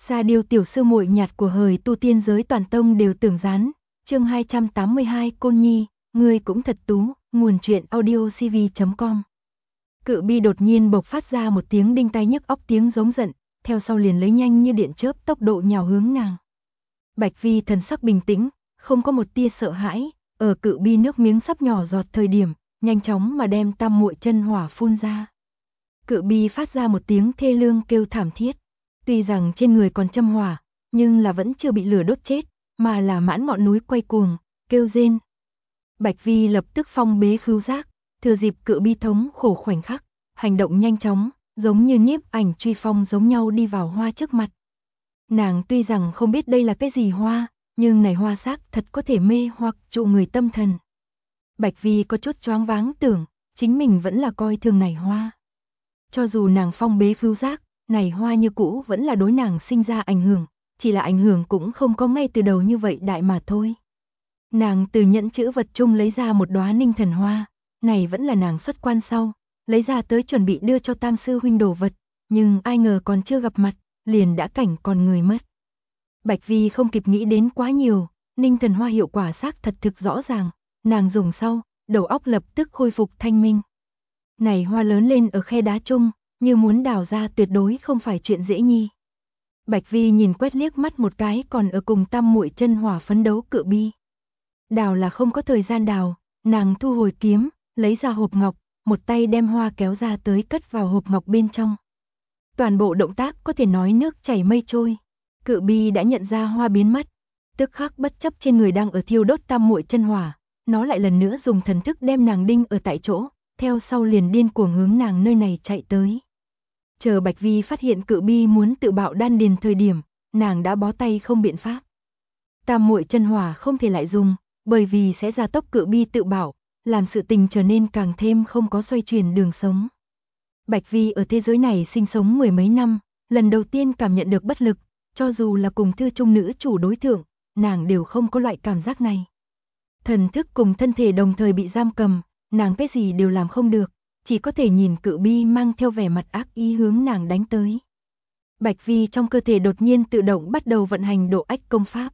Sa Điêu tiểu sư muội nhạt của hời tu tiên giới toàn tông đều tưởng gián. Chương 282 Côn Nhi, ngươi cũng thật tú, nguồn truyện audiocv.com. Cự bi đột nhiên bộc phát ra một tiếng đinh tai nhức óc tiếng giống giận, theo sau liền lấy nhanh như điện chớp tốc độ nhào hướng nàng. Bạch Vi thần sắc bình tĩnh, không có một tia sợ hãi, ở cự bi nước miếng sắp nhỏ giọt thời điểm, nhanh chóng mà đem tam muội chân hỏa phun ra. Cự bi phát ra một tiếng thê lương kêu thảm thiết. Tuy rằng trên người còn châm hỏa, nhưng là vẫn chưa bị lửa đốt chết, mà là mãn ngọn núi quay cuồng, kêu rên. Bạch Vi lập tức phong bế khứu giác, thừa dịp cự bi thống khổ khoảnh khắc, hành động nhanh chóng, giống như nhiếp ảnh truy phong giống nhau đi vào hoa trước mặt. Nàng tuy rằng không biết đây là cái gì hoa, nhưng này hoa xác thật có thể mê hoặc trụ người tâm thần. Bạch Vi có chút choáng váng tưởng, chính mình vẫn là coi thường này hoa. Cho dù nàng phong bế khứu giác, này hoa như cũ vẫn là đối nàng sinh ra ảnh hưởng, chỉ là ảnh hưởng cũng không có ngay từ đầu như vậy đại mà thôi. Nàng từ nhẫn chữ vật chung lấy ra một đóa ninh thần hoa, này vẫn là nàng xuất quan sau, lấy ra tới chuẩn bị đưa cho tam sư huynh đồ vật, nhưng ai ngờ còn chưa gặp mặt, liền đã cảnh còn người mất. Bạch Vi không kịp nghĩ đến quá nhiều, ninh thần hoa hiệu quả xác thật thực rõ ràng, nàng dùng sau, đầu óc lập tức khôi phục thanh minh. Này hoa lớn lên ở khe đá chung, như muốn đào ra tuyệt đối không phải chuyện dễ nhi. Bạch Vi nhìn quét liếc mắt một cái còn ở cùng tam muội chân hỏa phấn đấu cự bi. Đào là không có thời gian đào, nàng thu hồi kiếm, lấy ra hộp ngọc, một tay đem hoa kéo ra tới cất vào hộp ngọc bên trong. Toàn bộ động tác có thể nói nước chảy mây trôi. Cự bi đã nhận ra hoa biến mất, tức khắc bất chấp trên người đang ở thiêu đốt tam muội chân hỏa, nó lại lần nữa dùng thần thức đem nàng đinh ở tại chỗ, theo sau liền điên cuồng hướng nàng nơi này chạy tới. Chờ Bạch Vi phát hiện cự bi muốn tự bạo đan điền thời điểm, nàng đã bó tay không biện pháp. Tam muội chân hỏa không thể lại dùng, bởi vì sẽ gia tốc cự bi tự bạo, làm sự tình trở nên càng thêm không có xoay chuyển đường sống. Bạch Vi ở thế giới này sinh sống mười mấy năm, lần đầu tiên cảm nhận được bất lực, cho dù là cùng thư trung nữ chủ đối thượng, nàng đều không có loại cảm giác này. Thần thức cùng thân thể đồng thời bị giam cầm, nàng cái gì đều làm không được, chỉ có thể nhìn cự bi mang theo vẻ mặt ác ý hướng nàng đánh tới. Bạch Vi trong cơ thể đột nhiên tự động bắt đầu vận hành độ ách công pháp.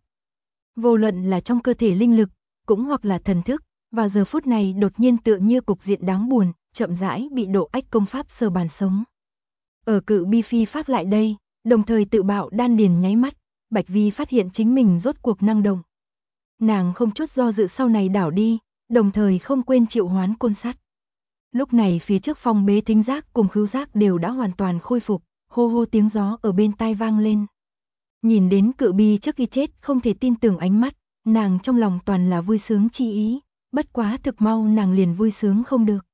Vô luận là trong cơ thể linh lực, cũng hoặc là thần thức, vào giờ phút này đột nhiên tựa như cục diện đáng buồn, chậm rãi bị độ ách công pháp sờ bàn sống. Ở cự bi phi phát lại đây, đồng thời tự bạo đan điền nháy mắt, Bạch Vi phát hiện chính mình rốt cuộc năng động. Nàng không chút do dự sau này đảo đi, đồng thời không quên triệu hoán côn sắt. Lúc này phía trước phong bế thính giác cùng khứu giác đều đã hoàn toàn khôi phục, hô hô tiếng gió ở bên tai vang lên. Nhìn đến cự bi trước khi chết không thể tin tưởng ánh mắt, nàng trong lòng toàn là vui sướng chi ý, bất quá thực mau nàng liền vui sướng không được.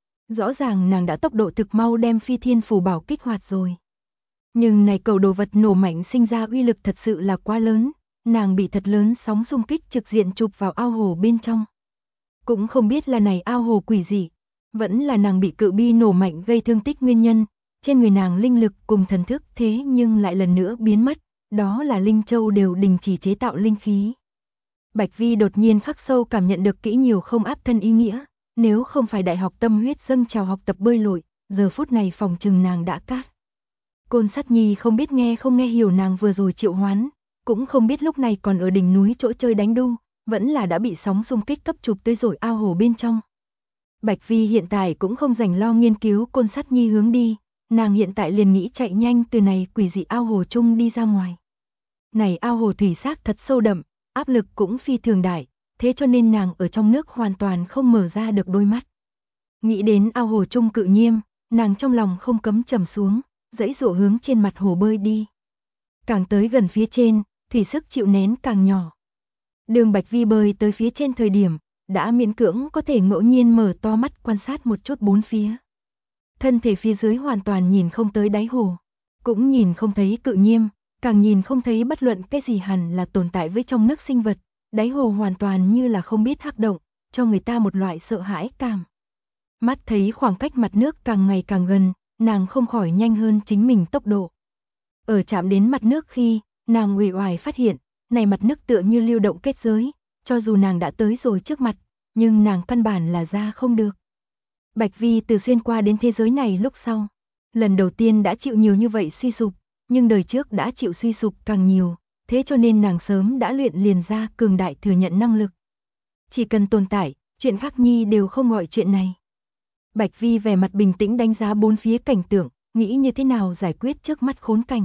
Rõ ràng nàng đã tốc độ thực mau đem phi thiên phù bảo kích hoạt rồi. Nhưng này cầu đồ vật nổ mạnh sinh ra uy lực thật sự là quá lớn, nàng bị thật lớn sóng xung kích trực diện chụp vào ao hồ bên trong. Cũng không biết là này ao hồ quỷ gì, vẫn là nàng bị cự bi nổ mạnh gây thương tích nguyên nhân, trên người nàng linh lực cùng thần thức thế nhưng lại lần nữa biến mất, đó là Linh Châu đều đình chỉ chế tạo linh khí. Bạch Vi đột nhiên khắc sâu cảm nhận được kỹ nhiều không áp thân ý nghĩa, nếu không phải đại học tâm huyết dâng trào học tập bơi lội, giờ phút này phòng trừng nàng đã cát. Côn Sắt Nhi không biết nghe không nghe hiểu nàng vừa rồi triệu hoán, cũng không biết lúc này còn ở đỉnh núi chỗ chơi đánh đu, vẫn là đã bị sóng xung kích cấp chụp tới rồi ao hồ bên trong. Bạch Vi hiện tại cũng không rảnh lo nghiên cứu Côn Sắt Nhi hướng đi, nàng hiện tại liền nghĩ chạy nhanh từ này quỷ dị ao hồ chung đi ra ngoài. Này ao hồ thủy sắc thật sâu đậm, áp lực cũng phi thường đại, thế cho nên nàng ở trong nước hoàn toàn không mở ra được đôi mắt. Nghĩ đến ao hồ chung cự nhiêm, nàng trong lòng không cấm trầm xuống, dãy dụ hướng trên mặt hồ bơi đi. Càng tới gần phía trên, thủy sức chịu nén càng nhỏ. Đường Bạch Vi bơi tới phía trên thời điểm, đã miễn cưỡng có thể ngẫu nhiên mở to mắt quan sát một chút bốn phía. Thân thể phía dưới hoàn toàn nhìn không tới đáy hồ, cũng nhìn không thấy cự nhiêm, càng nhìn không thấy bất luận cái gì hẳn là tồn tại với trong nước sinh vật, đáy hồ hoàn toàn như là không biết hắc động, cho người ta một loại sợ hãi cảm. Mắt thấy khoảng cách mặt nước càng ngày càng gần, nàng không khỏi nhanh hơn chính mình tốc độ. Ở chạm đến mặt nước khi, nàng uể oải phát hiện, này mặt nước tựa như lưu động kết giới, cho dù nàng đã tới rồi trước mặt, nhưng nàng căn bản là ra không được. Bạch Vi từ xuyên qua đến thế giới này lúc sau, lần đầu tiên đã chịu nhiều như vậy suy sụp, nhưng đời trước đã chịu suy sụp càng nhiều, thế cho nên nàng sớm đã luyện liền ra cường đại thừa nhận năng lực. Chỉ cần tồn tại, chuyện khác nhi đều không gọi chuyện này. Bạch Vi vẻ mặt bình tĩnh đánh giá bốn phía cảnh tượng, nghĩ như thế nào giải quyết trước mắt khốn cảnh.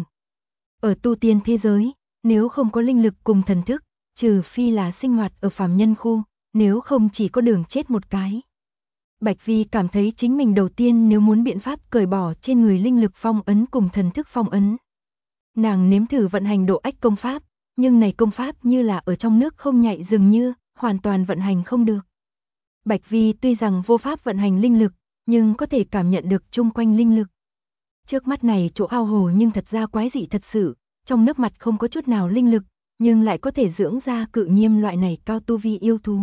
Ở tu tiên thế giới, nếu không có linh lực cùng thần thức, trừ phi là sinh hoạt ở phàm nhân khu, nếu không chỉ có đường chết một cái. Bạch Vi cảm thấy chính mình đầu tiên nếu muốn biện pháp cởi bỏ trên người linh lực phong ấn cùng thần thức phong ấn. Nàng nếm thử vận hành độ ách công pháp, nhưng này công pháp như là ở trong nước không nhạy dường như, hoàn toàn vận hành không được. Bạch Vi tuy rằng vô pháp vận hành linh lực, nhưng có thể cảm nhận được chung quanh linh lực. Trước mắt này chỗ ao hồ nhưng thật ra quái dị thật sự, trong nước mặt không có chút nào linh lực, nhưng lại có thể dưỡng ra cự nhiêm loại này cao tu vi yêu thú.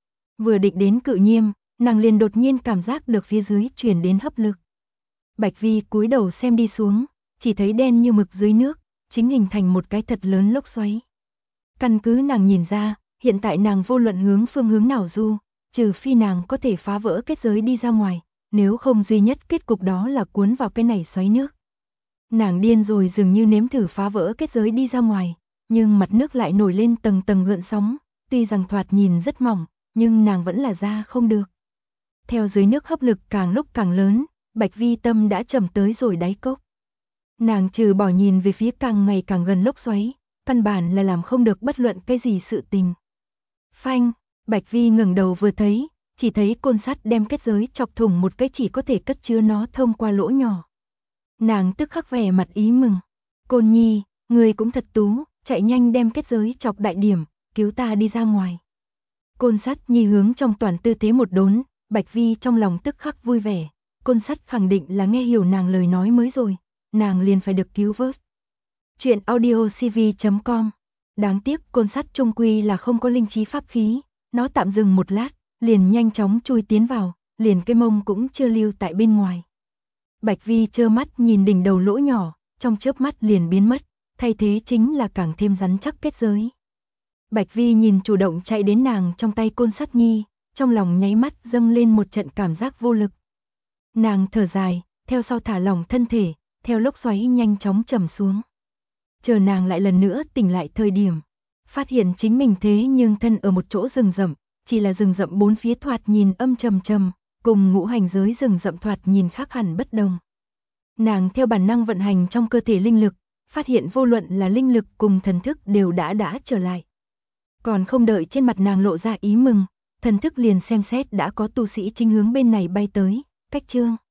Vừa định đến cự nhiêm, nàng liền đột nhiên cảm giác được phía dưới truyền đến hấp lực. Bạch Vi cúi đầu xem đi xuống, chỉ thấy đen như mực dưới nước, chính hình thành một cái thật lớn lốc xoáy. Căn cứ nàng nhìn ra, hiện tại nàng vô luận hướng phương hướng nào du, trừ phi nàng có thể phá vỡ kết giới đi ra ngoài, nếu không duy nhất kết cục đó là cuốn vào cái này xoáy nước. Nàng điên rồi dường như nếm thử phá vỡ kết giới đi ra ngoài, nhưng mặt nước lại nổi lên tầng tầng gợn sóng, tuy rằng thoạt nhìn rất mỏng, nhưng nàng vẫn là ra không được. Theo dưới nước hấp lực càng lúc càng lớn, Bạch Vi tâm đã trầm tới rồi đáy cốc. Nàng trừ bỏ nhìn về phía càng ngày càng gần lốc xoáy, căn bản là làm không được bất luận cái gì sự tình. Phanh, Bạch Vi ngẩng đầu vừa thấy, chỉ thấy côn sắt đem kết giới chọc thủng một cái chỉ có thể cất chứa nó thông qua lỗ nhỏ. Nàng tức khắc vẻ mặt ý mừng. Côn Nhi, người cũng thật tú, chạy nhanh đem kết giới chọc đại điểm, cứu ta đi ra ngoài. Côn sắt Nhi hướng trong toàn tư thế một đốn, Bạch Vi trong lòng tức khắc vui vẻ. Côn sắt khẳng định là nghe hiểu nàng lời nói mới rồi, nàng liền phải được cứu vớt. Chuyện audiocv.com. Đáng tiếc côn sắt trung quy là không có linh trí pháp khí, nó tạm dừng một lát, liền nhanh chóng chui tiến vào, liền cái mông cũng chưa lưu tại bên ngoài. Bạch Vi trơ mắt nhìn đỉnh đầu lỗ nhỏ, trong chớp mắt liền biến mất, thay thế chính là càng thêm rắn chắc kết giới. Bạch Vi nhìn chủ động chạy đến nàng trong tay côn sắt Nhi, trong lòng nháy mắt dâng lên một trận cảm giác vô lực. Nàng thở dài, theo sau thả lỏng thân thể, theo lốc xoáy nhanh chóng trầm xuống. Chờ nàng lại lần nữa tỉnh lại thời điểm, phát hiện chính mình thế nhưng thân ở một chỗ rừng rậm, chỉ là rừng rậm bốn phía thoạt nhìn âm trầm trầm, cùng ngũ hành giới rừng rậm thoạt nhìn khác hẳn bất đồng. Nàng theo bản năng vận hành trong cơ thể linh lực, phát hiện vô luận là linh lực cùng thần thức đều đã trở lại. Còn không đợi trên mặt nàng lộ ra ý mừng, thần thức liền xem xét đã có tu sĩ chính hướng bên này bay tới, cách chương.